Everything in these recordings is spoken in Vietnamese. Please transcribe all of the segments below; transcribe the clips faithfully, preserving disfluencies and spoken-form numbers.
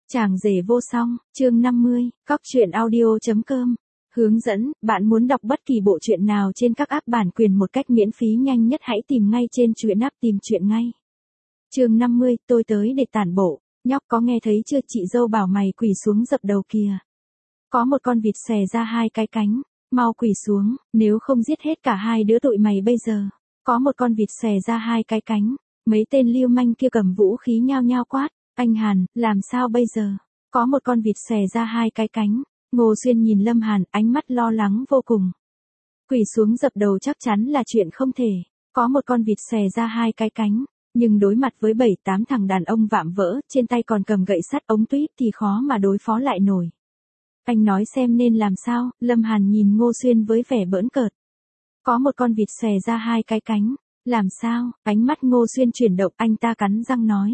Chàng rể vô song, chương năm mươi, cóc truyện audio.com. Hướng dẫn, bạn muốn đọc bất kỳ bộ truyện nào trên các app bản quyền một cách miễn phí nhanh nhất hãy tìm ngay trên truyện app tìm truyện ngay. Chương năm mươi, tôi tới để tản bộ, nhóc có nghe thấy chưa, chị dâu bảo mày quỳ xuống dập đầu kìa. Có một con vịt xè ra hai cái cánh, mau quỳ xuống, nếu không giết hết cả hai đứa tụi mày bây giờ. Có một con vịt xè ra hai cái cánh, mấy tên lưu manh kia cầm vũ khí nhao nhao quát. Anh Hàn, làm sao bây giờ? Có một con vịt xè ra hai cái cánh. Ngô Xuyên nhìn Lâm Hàn, ánh mắt lo lắng vô cùng. Quỳ xuống dập đầu chắc chắn là chuyện không thể. Có một con vịt xè ra hai cái cánh, nhưng đối mặt với bảy tám thằng đàn ông vạm vỡ, trên tay còn cầm gậy sắt ống tuyếp thì khó mà đối phó lại nổi. Anh nói xem nên làm sao? Lâm Hàn nhìn Ngô Xuyên với vẻ bỡn cợt. Có một con vịt xè ra hai cái cánh. Làm sao? Ánh mắt Ngô Xuyên chuyển động, anh ta cắn răng nói.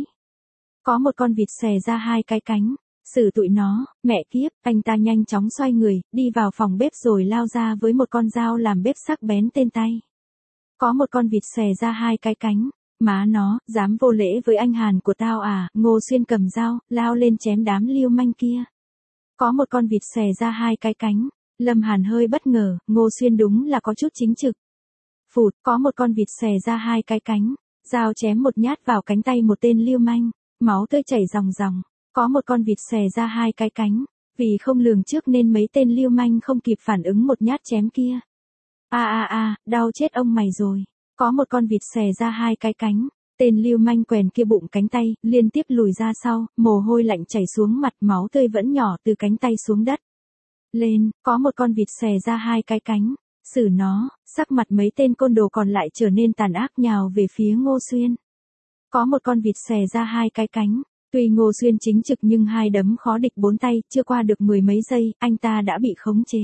Có một con vịt xè ra hai cái cánh, xử tụi nó, mẹ kiếp, anh ta nhanh chóng xoay người, đi vào phòng bếp rồi lao ra với một con dao làm bếp sắc bén tên tay. Có một con vịt xè ra hai cái cánh, má nó, dám vô lễ với anh Hàn của tao à? Ngô Xuyên cầm dao, lao lên chém đám lưu manh kia. Có một con vịt xè ra hai cái cánh, Lâm Hàn hơi bất ngờ, Ngô Xuyên đúng là có chút chính trực. Phụt, có một con vịt xè ra hai cái cánh, dao chém một nhát vào cánh tay một tên lưu manh. Máu tươi chảy ròng ròng. Có một con vịt xè ra hai cái cánh, vì không lường trước nên mấy tên lưu manh không kịp phản ứng một nhát chém kia. A a a, đau chết ông mày rồi. Có một con vịt xè ra hai cái cánh, tên lưu manh quèn kia bụng cánh tay, liên tiếp lùi ra sau, mồ hôi lạnh chảy xuống mặt, máu tươi vẫn nhỏ từ cánh tay xuống đất. Lên, có một con vịt xè ra hai cái cánh, xử nó, sắc mặt mấy tên côn đồ còn lại trở nên tàn ác nhào về phía Ngô Xuyên. Có một con vịt xè ra hai cái cánh, tuy Ngô Xuyên chính trực nhưng hai đấm khó địch bốn tay, chưa qua được mười mấy giây, anh ta đã bị khống chế.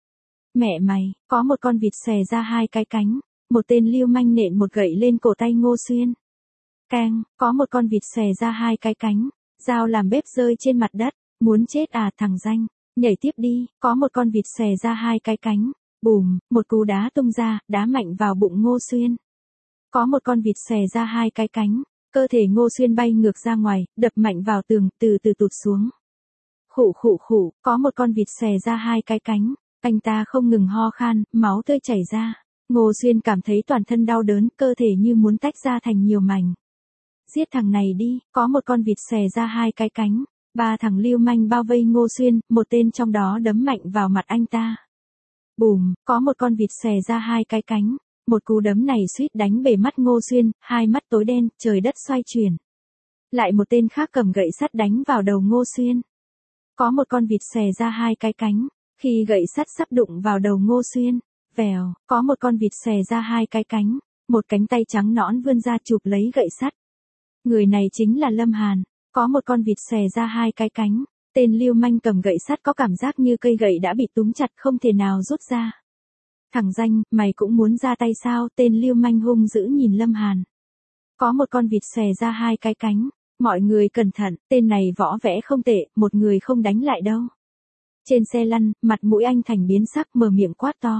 Mẹ mày, có một con vịt xè ra hai cái cánh, một tên lưu manh nện một gậy lên cổ tay Ngô Xuyên. Keng, có một con vịt xè ra hai cái cánh, dao làm bếp rơi trên mặt đất, muốn chết à thằng danh, nhảy tiếp đi, có một con vịt xè ra hai cái cánh, bùm, một cú đá tung ra, đá mạnh vào bụng Ngô Xuyên. Có một con vịt xè ra hai cái cánh, cơ thể Ngô Xuyên bay ngược ra ngoài, đập mạnh vào tường, từ từ tụt xuống. Khụ khụ khụ, có một con vịt xè ra hai cái cánh, anh ta không ngừng ho khan, máu tươi chảy ra. Ngô Xuyên cảm thấy toàn thân đau đớn, cơ thể như muốn tách ra thành nhiều mảnh. Giết thằng này đi, có một con vịt xè ra hai cái cánh, ba thằng lưu manh bao vây Ngô Xuyên, một tên trong đó đấm mạnh vào mặt anh ta. Bùm, có một con vịt xè ra hai cái cánh. Một cú đấm này suýt đánh bể mắt Ngô Xuyên, hai mắt tối đen, trời đất xoay chuyển. Lại một tên khác cầm gậy sắt đánh vào đầu Ngô Xuyên. Có một con vịt xè ra hai cái cánh, khi gậy sắt sắp đụng vào đầu Ngô Xuyên, vèo, có một con vịt xè ra hai cái cánh, một cánh tay trắng nõn vươn ra chụp lấy gậy sắt. Người này chính là Lâm Hàn, có một con vịt xè ra hai cái cánh, tên lưu manh cầm gậy sắt có cảm giác như cây gậy đã bị túm chặt không thể nào rút ra. Thằng danh, mày cũng muốn ra tay sao? Tên lưu manh hung dữ nhìn Lâm Hàn. Có một con vịt xè ra hai cái cánh, mọi người cẩn thận, tên này võ vẽ không tệ, một người không đánh lại đâu. Trên xe lăn, mặt mũi anh Thành biến sắc, mở miệng quát to.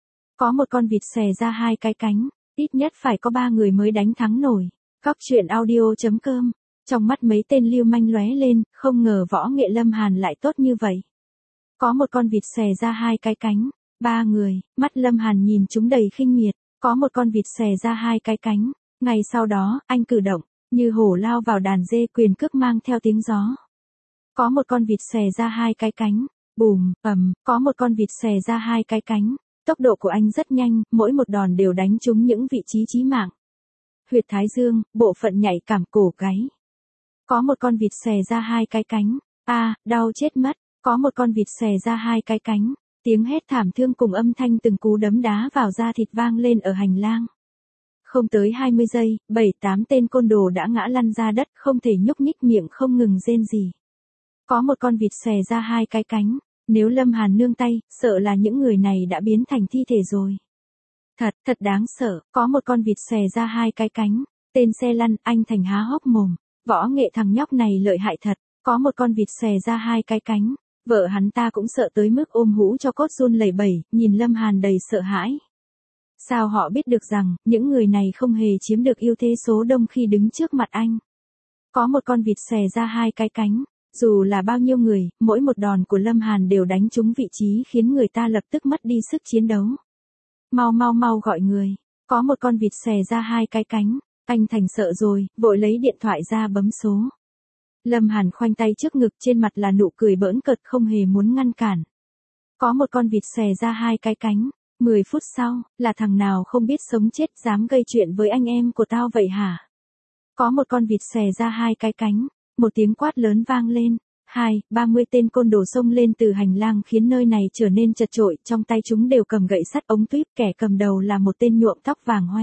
Có một con vịt xè ra hai cái cánh, ít nhất phải có ba người mới đánh thắng nổi. Cóc truyện audio.com. Trong mắt mấy tên lưu manh lóe lên, không ngờ võ nghệ Lâm Hàn lại tốt như vậy. Có một con vịt xè ra hai cái cánh. Ba người, mắt Lâm Hàn nhìn chúng đầy khinh miệt, có một con vịt xè ra hai cái cánh, ngay sau đó, anh cử động, như hổ lao vào đàn dê, quyền cước mang theo tiếng gió. Có một con vịt xè ra hai cái cánh, bùm, ầm, có một con vịt xè ra hai cái cánh, tốc độ của anh rất nhanh, mỗi một đòn đều đánh trúng những vị trí chí mạng. Huyệt thái dương, bộ phận nhạy cảm, cổ gáy. Có một con vịt xè ra hai cái cánh, a, à, đau chết mất, có một con vịt xè ra hai cái cánh. Tiếng hét thảm thương cùng âm thanh từng cú đấm đá vào da thịt vang lên ở hành lang. Không tới hai mươi giây, bảy tám tên côn đồ đã ngã lăn ra đất, không thể nhúc nhích, miệng không ngừng rên rỉ. Có một con vịt xè ra hai cái cánh, nếu Lâm Hàn nương tay, sợ là những người này đã biến thành thi thể rồi. Thật, thật đáng sợ, có một con vịt xè ra hai cái cánh, tên xe lăn, anh Thành há hốc mồm, võ nghệ thằng nhóc này lợi hại thật, có một con vịt xè ra hai cái cánh. Vợ hắn ta cũng sợ tới mức ôm hũ cho cốt run lẩy bẩy, nhìn Lâm Hàn đầy sợ hãi. Sao họ biết được rằng, những người này không hề chiếm được ưu thế số đông khi đứng trước mặt anh. Có một con vịt xè ra hai cái cánh, Dù là bao nhiêu người, mỗi một đòn của Lâm Hàn đều đánh trúng vị trí khiến người ta lập tức mất đi sức chiến đấu. Mau mau mau gọi người, có một con vịt xè ra hai cái cánh, anh Thành sợ rồi, vội lấy điện thoại ra bấm số. Lâm Hàn khoanh tay trước ngực, trên mặt là nụ cười bỡn cợt, không hề muốn ngăn cản. Có một con vịt xè ra hai cái cánh, mười phút sau, là thằng nào không biết sống chết dám gây chuyện với anh em của tao vậy hả? Có một con vịt xè ra hai cái cánh, một tiếng quát lớn vang lên, hai, ba mươi tên côn đồ xông lên từ hành lang khiến nơi này trở nên chật chội, trong tay chúng đều cầm gậy sắt ống tuyếp, kẻ cầm đầu là một tên nhuộm tóc vàng hoe.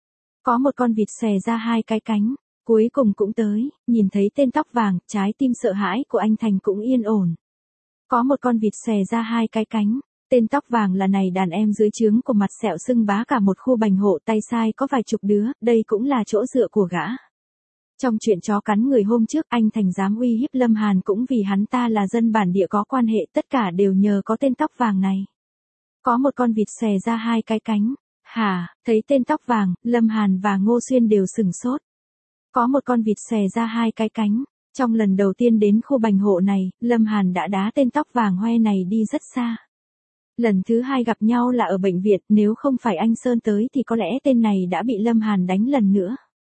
Có một con vịt xè ra hai cái cánh, cuối cùng cũng tới, nhìn thấy tên tóc vàng, trái tim sợ hãi của anh Thành cũng yên ổn. Có một con vịt xè ra hai cái cánh, tên tóc vàng là này đàn em dưới trướng của mặt sẹo sưng bá cả một khu bành hộ, tay sai có vài chục đứa, đây cũng là chỗ dựa của gã. Trong chuyện chó cắn người hôm trước, anh Thành dám uy hiếp Lâm Hàn cũng vì hắn ta là dân bản địa có quan hệ, tất cả đều nhờ có tên tóc vàng này. Có một con vịt xè ra hai cái cánh. Hả, thấy tên tóc vàng, Lâm Hàn và Ngô Xuyên đều sửng sốt. Có một con vịt xè ra hai cái cánh. Trong lần đầu tiên đến khu bành hộ này, Lâm Hàn đã đá tên tóc vàng hoe này đi rất xa. Lần thứ hai gặp nhau là ở bệnh viện, nếu không phải anh Sơn tới thì có lẽ tên này đã bị Lâm Hàn đánh lần nữa.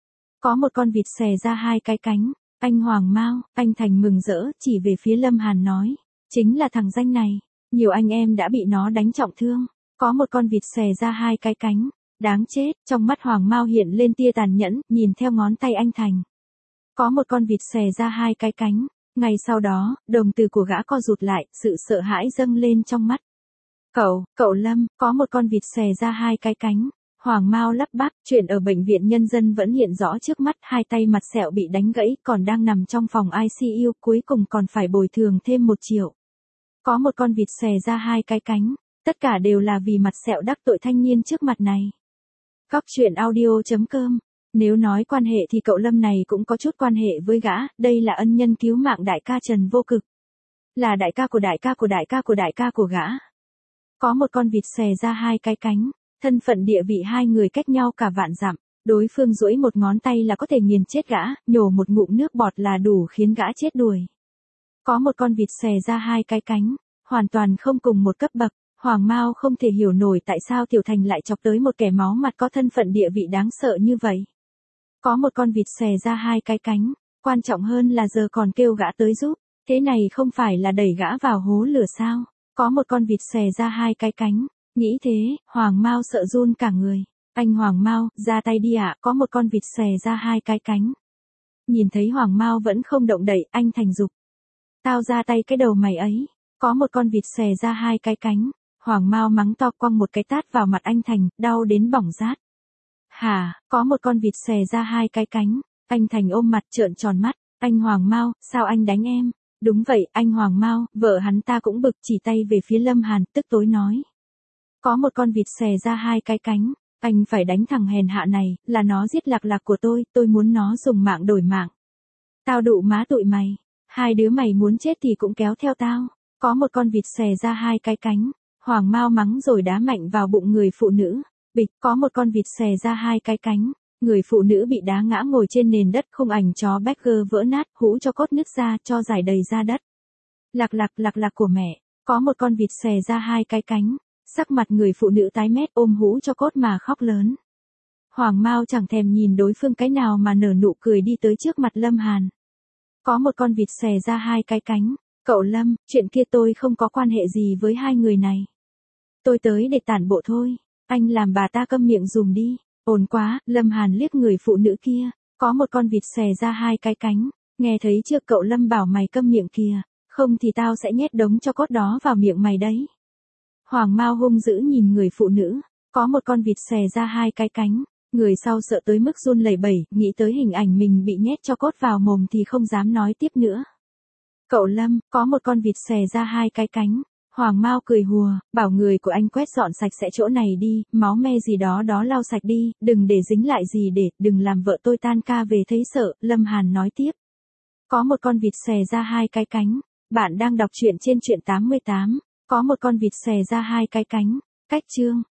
Có một con vịt xè ra hai cái cánh, anh Hoàng Mao, anh Thành mừng rỡ, chỉ về phía Lâm Hàn nói, chính là thằng danh này, nhiều anh em đã bị nó đánh trọng thương. Có một con vịt xè ra hai cái cánh, đáng chết, trong mắt Hoàng Mao hiện lên tia tàn nhẫn, nhìn theo ngón tay anh Thành. Có một con vịt xè ra hai cái cánh, ngay sau đó, đồng tử của gã co rụt lại, sự sợ hãi dâng lên trong mắt. Cậu, cậu Lâm, có một con vịt xè ra hai cái cánh. Hoàng Mao lắp bắp, chuyện ở bệnh viện nhân dân vẫn hiện rõ trước mắt, hai tay mặt sẹo bị đánh gãy, còn đang nằm trong phòng i xê u, cuối cùng còn phải bồi thường thêm một triệu. Có một con vịt xè ra hai cái cánh, tất cả đều là vì mặt sẹo đắc tội thanh niên trước mặt này. Góc truyện audio chấm com. Nếu nói quan hệ thì cậu Lâm này cũng có chút quan hệ với gã, đây là ân nhân cứu mạng đại ca Trần Vô Cực. Là đại ca của đại ca của đại ca của đại ca của gã. Có một con vịt xè ra hai cái cánh. Thân phận địa vị hai người cách nhau cả vạn dặm, đối phương duỗi một ngón tay là có thể nghiền chết gã, nhổ một ngụm nước bọt là đủ khiến gã chết đuối. Có một con vịt xè ra hai cái cánh, hoàn toàn không cùng một cấp bậc, Hoàng Mao không thể hiểu nổi tại sao Tiểu Thành lại chọc tới một kẻ máu mặt có thân phận địa vị đáng sợ như vậy. Có một con vịt xè ra hai cái cánh, quan trọng hơn là giờ còn kêu gã tới giúp, thế này không phải là đẩy gã vào hố lửa sao? Có một con vịt xè ra hai cái cánh. Nghĩ thế, Hoàng Mao sợ run cả người. Anh Hoàng Mao, ra tay đi ạ, có một con vịt xè ra hai cái cánh. Nhìn thấy Hoàng Mao vẫn không động đậy, anh Thành dục. Tao ra tay cái đầu mày ấy. Có một con vịt xè ra hai cái cánh. Hoàng Mao mắng to, quăng một cái tát vào mặt anh Thành, đau đến bỏng rát. Hả, có một con vịt xè ra hai cái cánh. Anh Thành ôm mặt trợn tròn mắt. Anh Hoàng Mao, sao anh đánh em? Đúng vậy, anh Hoàng Mao, vợ hắn ta cũng bực, chỉ tay về phía Lâm Hàn, tức tối nói. Có một con vịt xè ra hai cái cánh, anh phải đánh thằng hèn hạ này, là nó giết lạc lạc của tôi, tôi muốn nó dùng mạng đổi mạng. Tao đụ má tụi mày, hai đứa mày muốn chết thì cũng kéo theo tao. Có một con vịt xè ra hai cái cánh, Hoàng Mao mắng rồi đá mạnh vào bụng người phụ nữ. Bịch, có một con vịt xè ra hai cái cánh, người phụ nữ bị đá ngã ngồi trên nền đất, khung ảnh chó Becker vỡ nát, hũ cho cốt nứt ra, cho giải đầy ra đất. Lạc lạc lạc lạc của mẹ, có một con vịt xè ra hai cái cánh. Sắc mặt người phụ nữ tái mét, ôm hũ cho cốt mà khóc lớn. Hoàng Mao chẳng thèm nhìn đối phương cái nào mà nở nụ cười đi tới trước mặt Lâm Hàn. Có một con vịt xè ra hai cái cánh. Cậu Lâm, chuyện kia tôi không có quan hệ gì với hai người này. Tôi tới để tản bộ thôi. Anh làm bà ta câm miệng dùm đi. Ồn quá, Lâm Hàn liếc người phụ nữ kia. Có một con vịt xè ra hai cái cánh. Nghe thấy chưa, cậu Lâm bảo mày câm miệng kìa. Không thì tao sẽ nhét đống cho cốt đó vào miệng mày đấy. Hoàng Mao hung dữ nhìn người phụ nữ, có một con vịt xè ra hai cái cánh, người sau sợ tới mức run lẩy bẩy, nghĩ tới hình ảnh mình bị nhét cho cốt vào mồm thì không dám nói tiếp nữa. Cậu Lâm, có một con vịt xè ra hai cái cánh, Hoàng Mao cười hùa, bảo người của anh quét dọn sạch sẽ chỗ này đi, máu me gì đó đó lau sạch đi, đừng để dính lại gì để, đừng làm vợ tôi tan ca về thấy sợ, Lâm Hàn nói tiếp. Có một con vịt xè ra hai cái cánh, bạn đang đọc truyện trên truyện tám mươi tám. Có một con vịt xè ra hai cái cánh, cách chương.